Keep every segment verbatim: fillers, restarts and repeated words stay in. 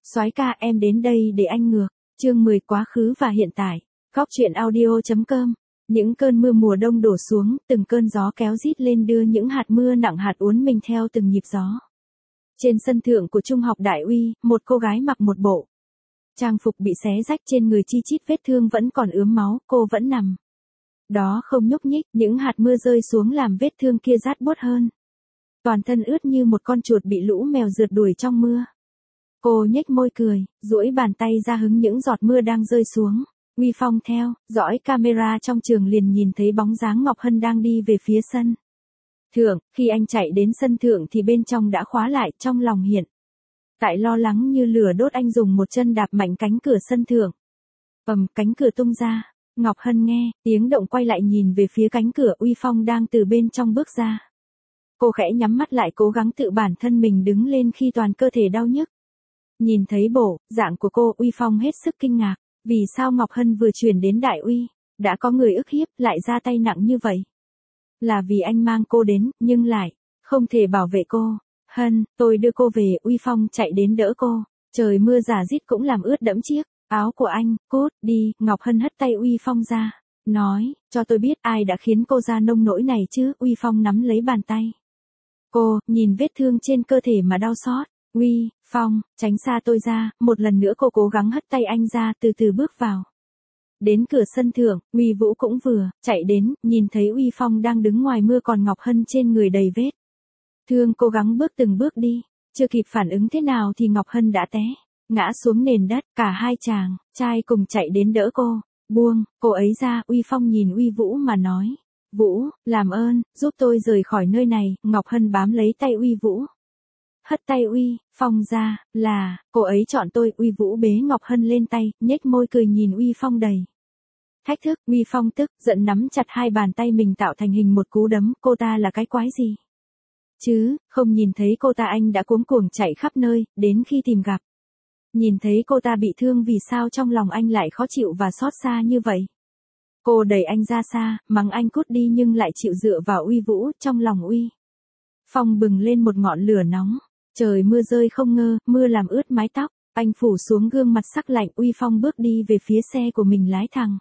Soái ca em đến đây để anh ngược. Chương mười quá khứ và hiện tại. Góc truyện audio chấm com. Những cơn mưa mùa đông đổ xuống, từng cơn gió kéo rít lên đưa những hạt mưa nặng hạt uốn mình theo từng nhịp gió. Trên sân thượng của trung học Đại Uy, một cô gái mặc một bộ trang phục bị xé rách, trên người chi chít vết thương vẫn còn ướm máu, cô vẫn nằm đó không nhúc nhích, những hạt mưa rơi xuống làm vết thương kia rát buốt hơn. Toàn thân ướt như một con chuột bị lũ mèo rượt đuổi trong mưa. Cô nhếch môi cười, duỗi bàn tay ra hứng những giọt mưa đang rơi xuống. Uy Phong theo dõi camera trong trường liền nhìn thấy bóng dáng Ngọc Hân đang đi về phía sân thượng. Khi anh chạy đến sân thượng thì bên trong đã khóa lại, trong lòng hiện tại lo lắng như lửa đốt, anh dùng một chân đạp mạnh cánh cửa sân thượng. Ầm, cánh cửa tung ra. Ngọc Hân nghe tiếng động quay lại nhìn về phía cánh cửa, Uy Phong đang từ bên trong bước ra. Cô khẽ nhắm mắt lại, cố gắng tự bản thân mình đứng lên khi toàn cơ thể đau nhức. Nhìn thấy bộ dạng của cô, Uy Phong hết sức kinh ngạc. Vì sao Ngọc Hân vừa chuyển đến Đại Uy, đã có người ức hiếp, lại ra tay nặng như vậy? Là vì anh mang cô đến, nhưng lại không thể bảo vệ cô. Hân, tôi đưa cô về. Uy Phong chạy đến đỡ cô. Trời mưa rả rít cũng làm ướt đẫm chiếc áo của anh. Cút đi. Ngọc Hân hất tay Uy Phong ra, nói, cho tôi biết ai đã khiến cô ra nông nỗi này chứ. Uy Phong nắm lấy bàn tay cô, nhìn vết thương trên cơ thể mà đau xót. Uy Phong, tránh xa tôi ra. Một lần nữa cô cố gắng hất tay anh ra, từ từ bước vào. Đến cửa sân thượng, Uy Vũ cũng vừa chạy đến, nhìn thấy Uy Phong đang đứng ngoài mưa còn Ngọc Hân trên người đầy vết thương, cố gắng bước từng bước đi. Chưa kịp phản ứng thế nào thì Ngọc Hân đã té ngã xuống nền đất. Cả hai chàng trai cùng chạy đến đỡ cô. Buông cô ấy ra. Uy Phong nhìn Uy Vũ mà nói, Vũ, làm ơn giúp tôi rời khỏi nơi này. Ngọc Hân bám lấy tay Uy Vũ, hất tay Uy Phong ra. Là cô ấy chọn tôi. Uy Vũ bế Ngọc Hân lên tay, nhếch môi cười nhìn Uy Phong đầy thách thức. Uy Phong tức giận nắm chặt hai bàn tay mình tạo thành hình một cú đấm. Cô ta là cái quái gì chứ, không nhìn thấy cô ta anh đã cuống cuồng chạy khắp nơi, đến khi tìm gặp. Nhìn thấy cô ta bị thương, vì sao trong lòng anh lại khó chịu và xót xa như vậy? Cô đẩy anh ra xa, mắng anh cút đi, nhưng lại chịu dựa vào Uy Vũ. Trong lòng Uy Phong bừng lên một ngọn lửa nóng. Trời mưa rơi không ngơ, mưa làm ướt mái tóc. Anh phủ xuống gương mặt sắc lạnh. Uy Phong bước đi về phía xe của mình, lái thẳng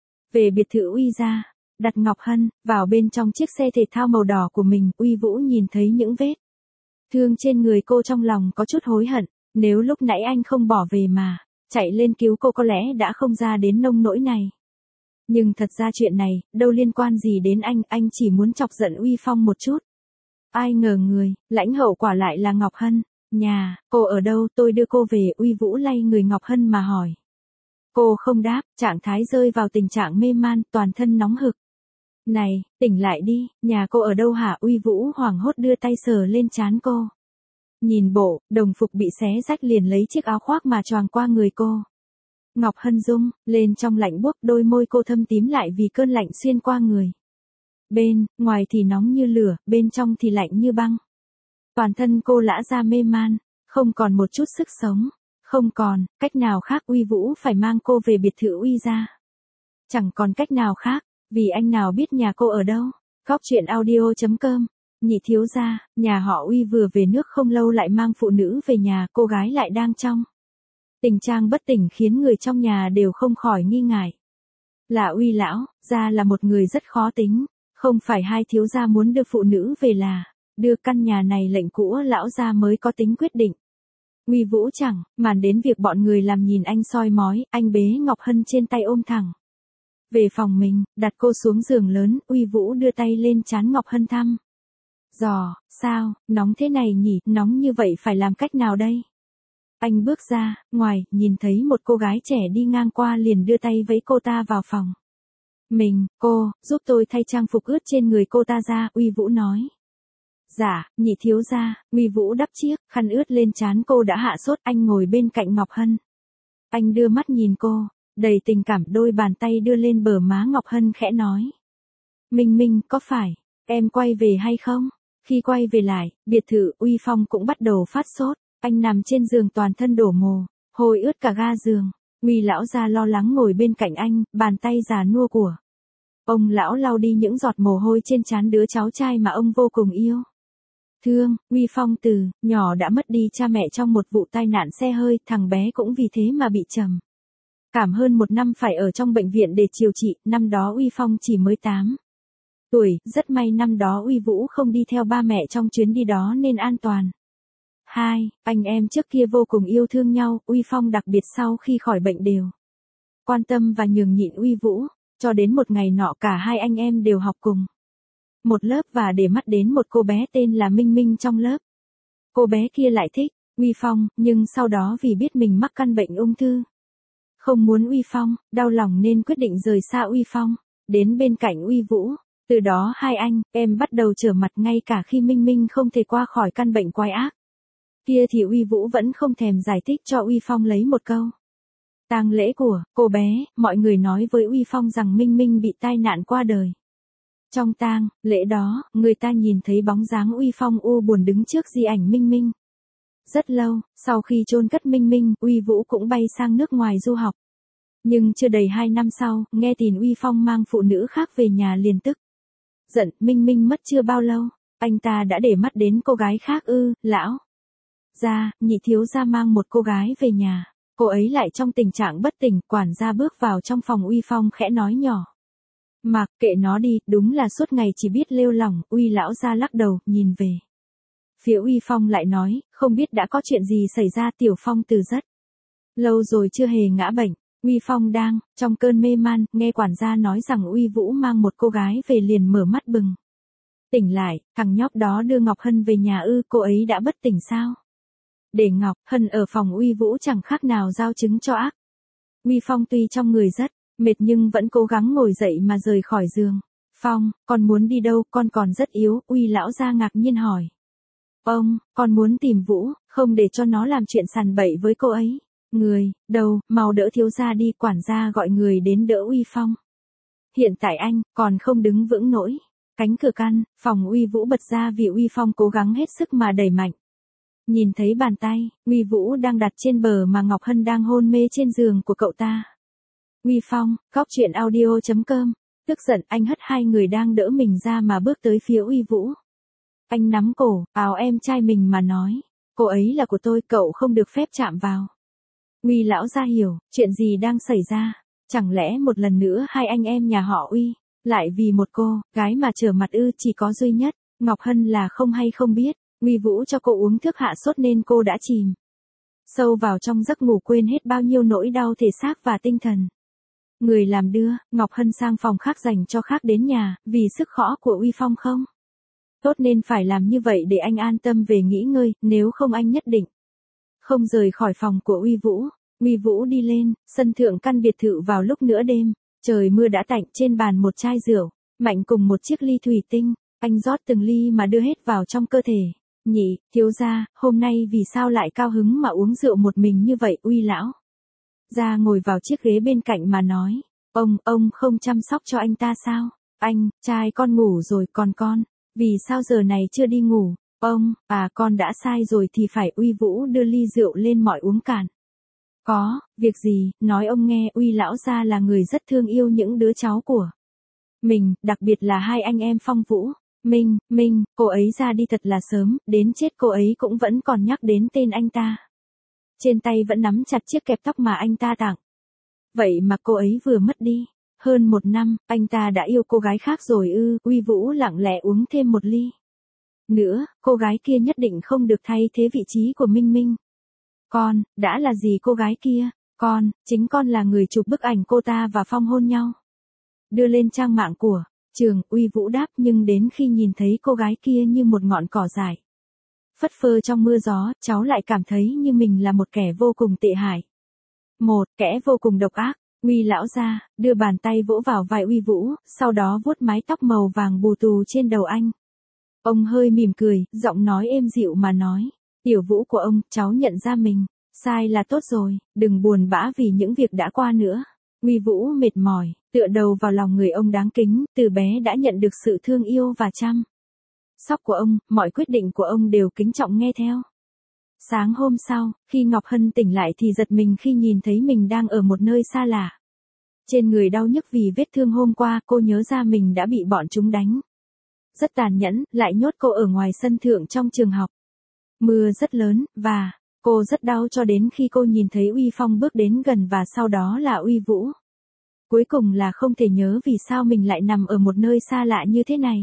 về biệt thự Uy gia. Đặt Ngọc Hân vào bên trong chiếc xe thể thao màu đỏ của mình. Uy Vũ nhìn thấy những vết thương trên người cô, trong lòng có chút hối hận. Nếu lúc nãy anh không bỏ về mà chạy lên cứu cô, có lẽ đã không ra đến nông nỗi này. Nhưng thật ra chuyện này đâu liên quan gì đến anh, anh chỉ muốn chọc giận Uy Phong một chút. Ai ngờ người lãnh hậu quả lại là Ngọc Hân. Nhà cô ở đâu, tôi đưa cô về. Uy Vũ lay người Ngọc Hân mà hỏi. Cô không đáp, trạng thái rơi vào tình trạng mê man, toàn thân nóng hực. Này, tỉnh lại đi, nhà cô ở đâu hả? Uy Vũ hoảng hốt đưa tay sờ lên trán cô. Nhìn bộ đồng phục bị xé rách, liền lấy chiếc áo khoác mà choàng qua người cô. Ngọc Hân rung lên trong lạnh buốt, đôi môi cô thâm tím lại vì cơn lạnh xuyên qua người. Bên ngoài thì nóng như lửa, bên trong thì lạnh như băng. Toàn thân cô lã ra mê man, không còn một chút sức sống. Không còn cách nào khác, Uy Vũ phải mang cô về biệt thự Uy gia. Chẳng còn cách nào khác, vì anh nào biết nhà cô ở đâu. Góc truyện audio chấm com. Nhị thiếu gia, nhà họ Uy vừa về nước không lâu lại mang phụ nữ về nhà, cô gái lại đang trong tình trạng bất tỉnh, khiến người trong nhà đều không khỏi nghi ngại. Là Uy lão gia là một người rất khó tính, không phải hai thiếu gia muốn đưa phụ nữ về là đưa căn nhà này lệnh của lão gia mới có tính quyết định. Uy Vũ chẳng màn đến việc bọn người làm nhìn anh soi mói, anh bế Ngọc Hân trên tay ôm thẳng về phòng mình, đặt cô xuống giường lớn. Uy Vũ đưa tay lên trán Ngọc Hân thăm dò, sao, nóng thế này nhỉ, nóng như vậy phải làm cách nào đây? Anh bước ra ngoài, nhìn thấy một cô gái trẻ đi ngang qua liền đưa tay vẫy cô ta vào phòng mình. Cô, giúp tôi thay trang phục ướt trên người cô ta ra. Uy Vũ nói. Dạ, nhị thiếu gia. Uy Vũ đắp chiếc khăn ướt lên trán cô đã hạ sốt. Anh ngồi bên cạnh Ngọc Hân. Anh đưa mắt nhìn cô, đầy tình cảm, đôi bàn tay đưa lên bờ má Ngọc Hân khẽ nói. Minh Minh, có phải em quay về hay không? Khi quay về lại biệt thự, Uy Phong cũng bắt đầu phát sốt. Anh nằm trên giường toàn thân đổ mồ hôi ướt cả ga giường. Uy lão gia lo lắng ngồi bên cạnh anh, bàn tay già nua của ông lão lau đi những giọt mồ hôi trên trán đứa cháu trai mà ông vô cùng yêu. Thương, Uy Phong từ nhỏ đã mất đi cha mẹ trong một vụ tai nạn xe hơi, thằng bé cũng vì thế mà bị trầm cảm hơn một năm phải ở trong bệnh viện để điều trị, năm đó Uy Phong chỉ mới tám tuổi, rất may năm đó Uy Vũ không đi theo ba mẹ trong chuyến đi đó nên an toàn. Hai, anh em trước kia vô cùng yêu thương nhau, Uy Phong đặc biệt sau khi khỏi bệnh đều quan tâm và nhường nhịn Uy Vũ, cho đến một ngày nọ cả hai anh em đều học cùng một lớp và để mắt đến một cô bé tên là Minh Minh trong lớp. Cô bé kia lại thích Uy Phong, nhưng sau đó vì biết mình mắc căn bệnh ung thư, không muốn Uy Phong đau lòng nên quyết định rời xa Uy Phong, đến bên cạnh Uy Vũ. Từ đó hai anh em bắt đầu trở mặt, ngay cả khi Minh Minh không thể qua khỏi căn bệnh quái ác kia thì Uy Vũ vẫn không thèm giải thích cho Uy Phong lấy một câu. Tang lễ của cô bé, mọi người nói với Uy Phong rằng Minh Minh bị tai nạn qua đời. Trong tang lễ đó, người ta nhìn thấy bóng dáng Uy Phong u buồn đứng trước di ảnh Minh Minh. Rất lâu, sau khi chôn cất Minh Minh, Uy Vũ cũng bay sang nước ngoài du học. Nhưng chưa đầy hai năm sau, nghe tin Uy Phong mang phụ nữ khác về nhà liền tức giận. Minh Minh mất chưa bao lâu, anh ta đã để mắt đến cô gái khác ư? Lão gia, nhị thiếu gia mang một cô gái về nhà, cô ấy lại trong tình trạng bất tỉnh. Quản gia bước vào trong phòng Uy Phong khẽ nói nhỏ: "Mặc kệ nó đi, đúng là suốt ngày chỉ biết lêu lỏng." Uy lão gia lắc đầu, nhìn về phía Uy Phong lại nói: "Không biết đã có chuyện gì xảy ra?" Tiểu Phong từ rất lâu rồi chưa hề ngã bệnh. Uy Phong đang trong cơn mê man, nghe quản gia nói rằng Uy Vũ mang một cô gái về liền mở mắt bừng tỉnh lại. Thằng nhóc đó đưa Ngọc Hân về nhà ư? Cô ấy đã bất tỉnh sao? Để Ngọc Hân ở phòng Uy Vũ chẳng khác nào giao trứng cho ác. Uy Phong tuy trong người rất mệt nhưng vẫn cố gắng ngồi dậy mà rời khỏi giường. "Phong, con muốn đi đâu? Con còn rất yếu." Uy lão gia ngạc nhiên hỏi. "Ông, con muốn tìm Vũ, không để cho nó làm chuyện sàn bậy với cô ấy." "Người đâu, mau đỡ thiếu gia đi." Quản gia gọi người đến đỡ Uy Phong. "Hiện tại anh còn không đứng vững nổi." Cánh cửa căn phòng Uy Vũ bật ra vì Uy Phong cố gắng hết sức mà đẩy mạnh. Nhìn thấy bàn tay Uy Vũ đang đặt trên bờ mà Ngọc Hân đang hôn mê trên giường của cậu ta. Uy Phong, góc truyện audio chấm com. Tức giận, anh hất hai người đang đỡ mình ra mà bước tới phía Uy Vũ. Anh nắm cổ áo em trai mình mà nói: "Cô ấy là của tôi, cậu không được phép chạm vào." Uy lão gia hiểu chuyện gì đang xảy ra. Chẳng lẽ một lần nữa hai anh em nhà họ Uy lại vì một cô gái mà trở mặt ư? Chỉ có duy nhất Ngọc Hân là không hay không biết. Uy Vũ cho cô uống thuốc hạ sốt nên cô đã chìm sâu vào trong giấc ngủ, quên hết bao nhiêu nỗi đau thể xác và tinh thần. Người làm đưa Ngọc Hân sang phòng khác dành cho khác đến nhà, vì sức khỏe của Uy Phong không tốt nên phải làm như vậy để anh an tâm về nghỉ ngơi, nếu không anh nhất định không rời khỏi phòng của Uy Vũ. Uy Vũ đi lên sân thượng căn biệt thự vào lúc nửa đêm, trời mưa đã tạnh, trên bàn một chai rượu mạnh cùng một chiếc ly thủy tinh, anh rót từng ly mà đưa hết vào trong cơ thể. "Nhị thiếu gia, hôm nay vì sao lại cao hứng mà uống rượu một mình như vậy?" Uy lão gia ngồi vào chiếc ghế bên cạnh mà nói: Ông, ông không chăm sóc cho anh ta sao? Anh, trai con ngủ rồi, còn con, vì sao giờ này chưa đi ngủ?" "Ông, à con đã sai rồi thì phải." Uy Vũ đưa ly rượu lên mọi uống cạn. "Có, việc gì, nói ông nghe." Uy lão gia là người rất thương yêu những đứa cháu của mình, đặc biệt là hai anh em Phong Vũ. Minh, Minh, cô ấy ra đi thật là sớm, đến chết cô ấy cũng vẫn còn nhắc đến tên anh ta. Trên tay vẫn nắm chặt chiếc kẹp tóc mà anh ta tặng. Vậy mà cô ấy vừa mất đi. Hơn một năm, anh ta đã yêu cô gái khác rồi ư? Uy Vũ lặng lẽ uống thêm một ly nữa, cô gái kia nhất định không được thay thế vị trí của Minh Minh. Con, đã là gì cô gái kia? Con, chính con là người chụp bức ảnh cô ta và Phong hôn nhau, đưa lên trang mạng của trường. Uy Vũ đáp, nhưng đến khi nhìn thấy cô gái kia như một ngọn cỏ dại phất phơ trong mưa gió, cháu lại cảm thấy như mình là một kẻ vô cùng tệ hại. Một kẻ vô cùng độc ác. Uy lão gia đưa bàn tay vỗ vào vai Uy Vũ, sau đó vuốt mái tóc màu vàng bù tù trên đầu anh. Ông hơi mỉm cười, giọng nói êm dịu mà nói: "Tiểu Vũ của ông, cháu nhận ra mình sai là tốt rồi, đừng buồn bã vì những việc đã qua nữa." Uy Vũ mệt mỏi, tựa đầu vào lòng người ông đáng kính, từ bé đã nhận được sự thương yêu và chăm sóc của ông, mọi quyết định của ông đều kính trọng nghe theo. Sáng hôm sau, khi Ngọc Hân tỉnh lại thì giật mình khi nhìn thấy mình đang ở một nơi xa lạ. Trên người đau nhức vì vết thương hôm qua, cô nhớ ra mình đã bị bọn chúng đánh rất tàn nhẫn, lại nhốt cô ở ngoài sân thượng trong trường học. Mưa rất lớn, và cô rất đau cho đến khi cô nhìn thấy Uy Phong bước đến gần và sau đó là Uy Vũ. Cuối cùng là không thể nhớ vì sao mình lại nằm ở một nơi xa lạ như thế này.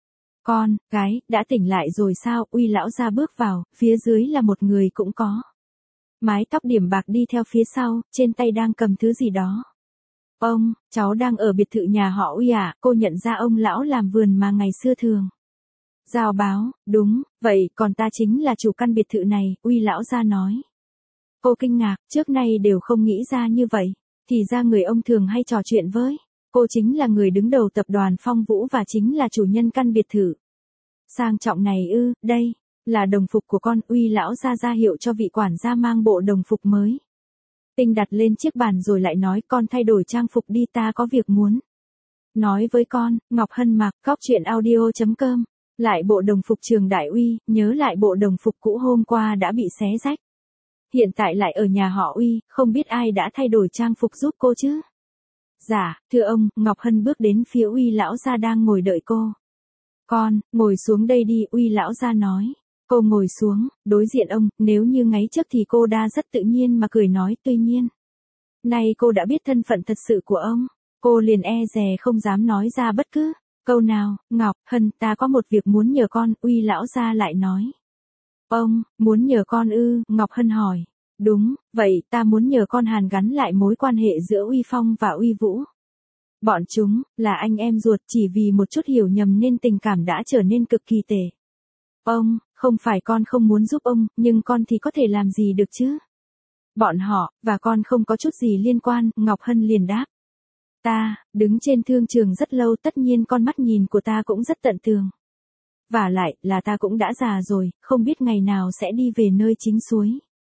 Con, gái, đã tỉnh lại rồi sao? Uy lão gia bước vào, phía dưới là một người cũng có mái tóc điểm bạc đi theo phía sau, trên tay đang cầm thứ gì đó. Ông, cháu đang ở biệt thự nhà họ Uy à? Cô nhận ra ông lão làm vườn mà ngày xưa thường giao báo. Đúng, vậy còn ta chính là chủ căn biệt thự này, Uy lão gia nói. Cô kinh ngạc, trước nay đều không nghĩ ra như vậy, thì ra người ông thường hay trò chuyện với. Cô chính là người đứng đầu tập đoàn Phong Vũ và chính là chủ nhân căn biệt thự sang trọng này ư? Đây là đồng phục của con. Uy lão gia ra hiệu cho vị quản gia mang bộ đồng phục mới tinh đặt lên chiếc bàn rồi lại nói, con thay đổi trang phục đi, ta có việc muốn nói với con. Ngọc Hân mặc Cóc Truyện Audio chấm com lại bộ đồng phục trường đại Uy, nhớ lại bộ đồng phục cũ hôm qua đã bị xé rách. Hiện tại lại ở nhà họ Uy, không biết ai đã thay đổi trang phục giúp cô chứ? Dạ, thưa ông. Ngọc Hân bước đến phía Uy lão gia đang ngồi đợi cô. Con, ngồi xuống đây đi, Uy lão gia nói. Cô ngồi xuống, đối diện ông, nếu như ngày trước thì cô đã rất tự nhiên mà cười nói, tuy nhiên nay cô đã biết thân phận thật sự của ông, cô liền e dè không dám nói ra bất cứ câu nào. Ngọc Hân, ta có một việc muốn nhờ con, Uy lão gia lại nói. Ông, muốn nhờ con ư? Ngọc Hân hỏi. Đúng, vậy ta muốn nhờ con hàn gắn lại mối quan hệ giữa Uy Phong và Uy Vũ. Bọn chúng là anh em ruột, chỉ vì một chút hiểu nhầm nên tình cảm đã trở nên cực kỳ tệ. Ông, không phải con không muốn giúp ông, nhưng con thì có thể làm gì được chứ? Bọn họ, và con không có chút gì liên quan, Ngọc Hân liền đáp. Ta, đứng trên thương trường rất lâu, tất nhiên con mắt nhìn của ta cũng rất tận tường. Vả lại, là ta cũng đã già rồi, không biết ngày nào sẽ đi về nơi chính suối.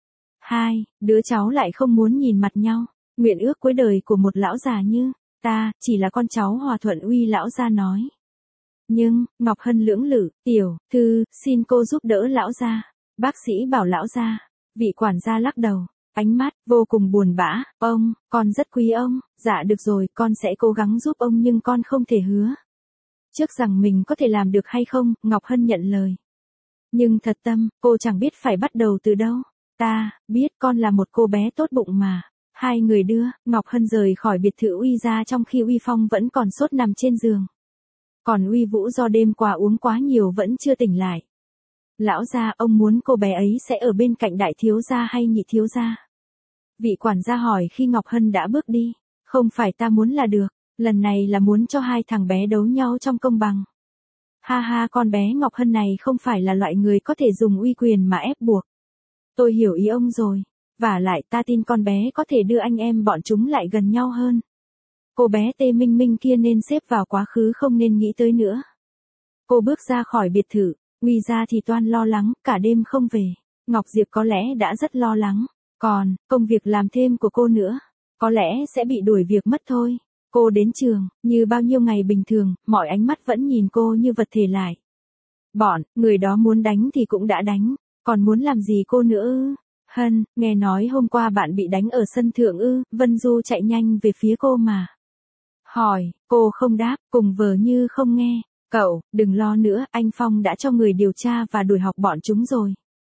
Hai, đứa cháu lại không muốn nhìn mặt nhau, nguyện ước cuối đời của một lão già như ta, chỉ là con cháu hòa thuận, Uy lão gia nói. Nhưng, Ngọc Hân lưỡng lự, tiểu thư, xin cô giúp đỡ lão gia. Bác sĩ bảo lão gia. Vị quản gia lắc đầu, ánh mắt vô cùng buồn bã. Ông, con rất quý ông. Dạ được rồi, con sẽ cố gắng giúp ông nhưng con không thể hứa trước rằng mình có thể làm được hay không. Ngọc Hân nhận lời. Nhưng thật tâm, cô chẳng biết phải bắt đầu từ đâu. Ta biết con là một cô bé tốt bụng mà. Hai người đưa Ngọc Hân rời khỏi biệt thự Uy ra trong khi Uy Phong vẫn còn sốt nằm trên giường. Còn Uy Vũ do đêm qua uống quá nhiều vẫn chưa tỉnh lại. Lão gia, ông muốn cô bé ấy sẽ ở bên cạnh đại thiếu gia hay nhị thiếu gia? Vị quản gia hỏi khi Ngọc Hân đã bước đi. Không phải ta muốn là được, lần này là muốn cho hai thằng bé đấu nhau trong công bằng. Ha ha, con bé Ngọc Hân này không phải là loại người có thể dùng uy quyền mà ép buộc. Tôi hiểu ý ông rồi. Vả lại ta tin con bé có thể đưa anh em bọn chúng lại gần nhau hơn. Cô bé Tê Minh Minh kia nên xếp vào quá khứ, không nên nghĩ tới nữa. Cô bước ra khỏi biệt thự, Uy ra thì toan lo lắng, cả đêm không về. Ngọc Diệp có lẽ đã rất lo lắng. Còn, công việc làm thêm của cô nữa, có lẽ sẽ bị đuổi việc mất thôi. Cô đến trường, như bao nhiêu ngày bình thường, mọi ánh mắt vẫn nhìn cô như vật thể lại. Bọn, người đó muốn đánh thì cũng đã đánh, còn muốn làm gì cô nữa ư? Hân, nghe nói hôm qua bạn bị đánh ở sân thượng ư? Vân Du chạy nhanh về phía cô mà hỏi, cô không đáp, cùng vờ như không nghe. Cậu, đừng lo nữa, anh Phong đã cho người điều tra và đuổi học bọn chúng rồi.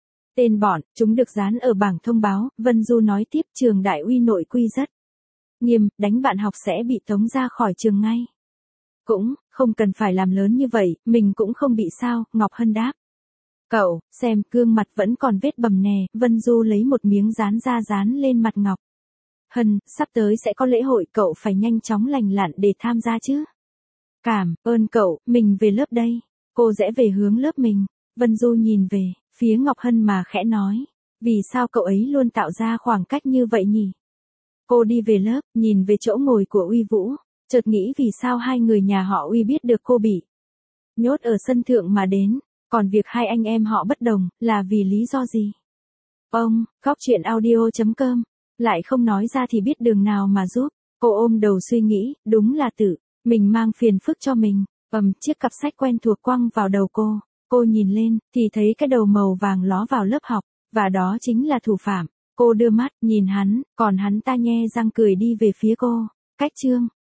Tên bọn, chúng được dán ở bảng thông báo. Vân Du nói tiếp, trường đại Uy nội quy rất nghiêm, đánh bạn học sẽ bị tống ra khỏi trường ngay. Cũng, không cần phải làm lớn như vậy, mình cũng không bị sao, Ngọc Hân đáp. Cậu, xem, gương mặt vẫn còn vết bầm nè. Vân Du lấy một miếng dán ra dán lên mặt Ngọc Hân, sắp tới sẽ có lễ hội, cậu phải nhanh chóng lành lặn để tham gia chứ. Cảm ơn cậu, mình về lớp đây. Cô rẽ về hướng lớp mình. Vân Du nhìn về phía Ngọc Hân mà khẽ nói. Vì sao cậu ấy luôn tạo ra khoảng cách như vậy nhỉ? Cô đi về lớp, nhìn về chỗ ngồi của Uy Vũ, chợt nghĩ vì sao hai người nhà họ Uy biết được cô bị nhốt ở sân thượng mà đến, còn việc hai anh em họ bất đồng, là vì lý do gì? Ông, Cóc Truyện Audio chấm com, lại không nói ra thì biết đường nào mà giúp. Cô ôm đầu suy nghĩ, đúng là tự mình mang phiền phức cho mình. Ầm, chiếc cặp sách quen thuộc quăng vào đầu cô. Cô nhìn lên, thì thấy cái đầu màu vàng ló vào lớp học, và đó chính là thủ phạm. Cô đưa mắt, nhìn hắn, còn hắn ta nhe răng cười đi về phía cô. Cách chương